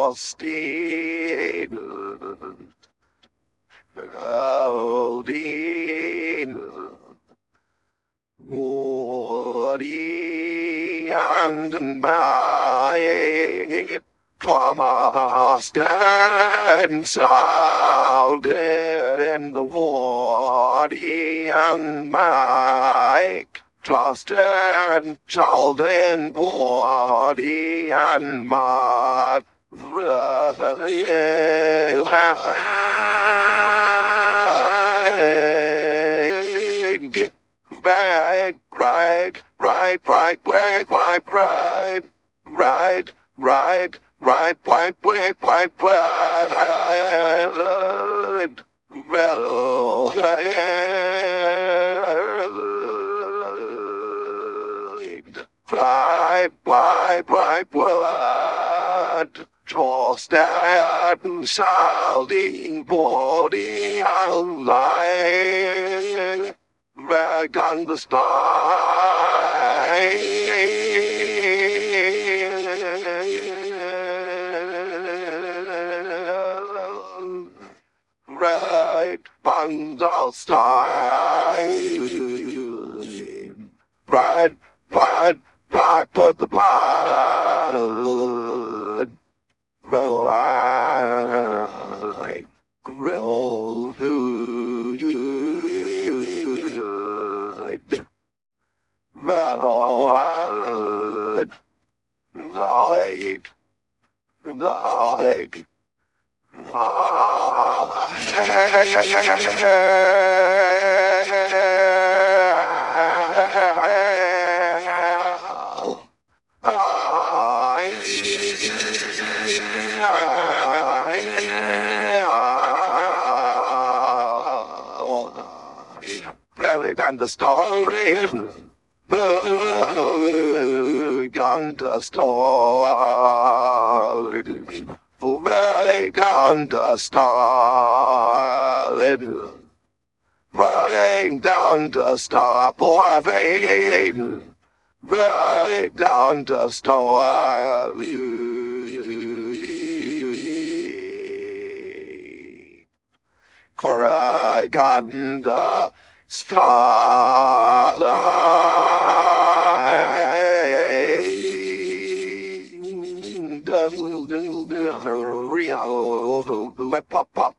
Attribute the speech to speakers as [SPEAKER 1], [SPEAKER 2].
[SPEAKER 1] Frosty, Goldie, Woody, and my Thomas and Salted in the Woody and Mike. Trust and child and body and my back, right, right, right, right, right, right, right, right, right, right, right, right, right, well, fly, fly, fly, blood, tossed and sounding body alive, back on the sky. Right on the side. Right, right, right, put the blood. Right, grill to you. Right, right. And the story gone to story Back on the starlit, running down the star, boy, running down the star. Crying on the starlight. Real pop pop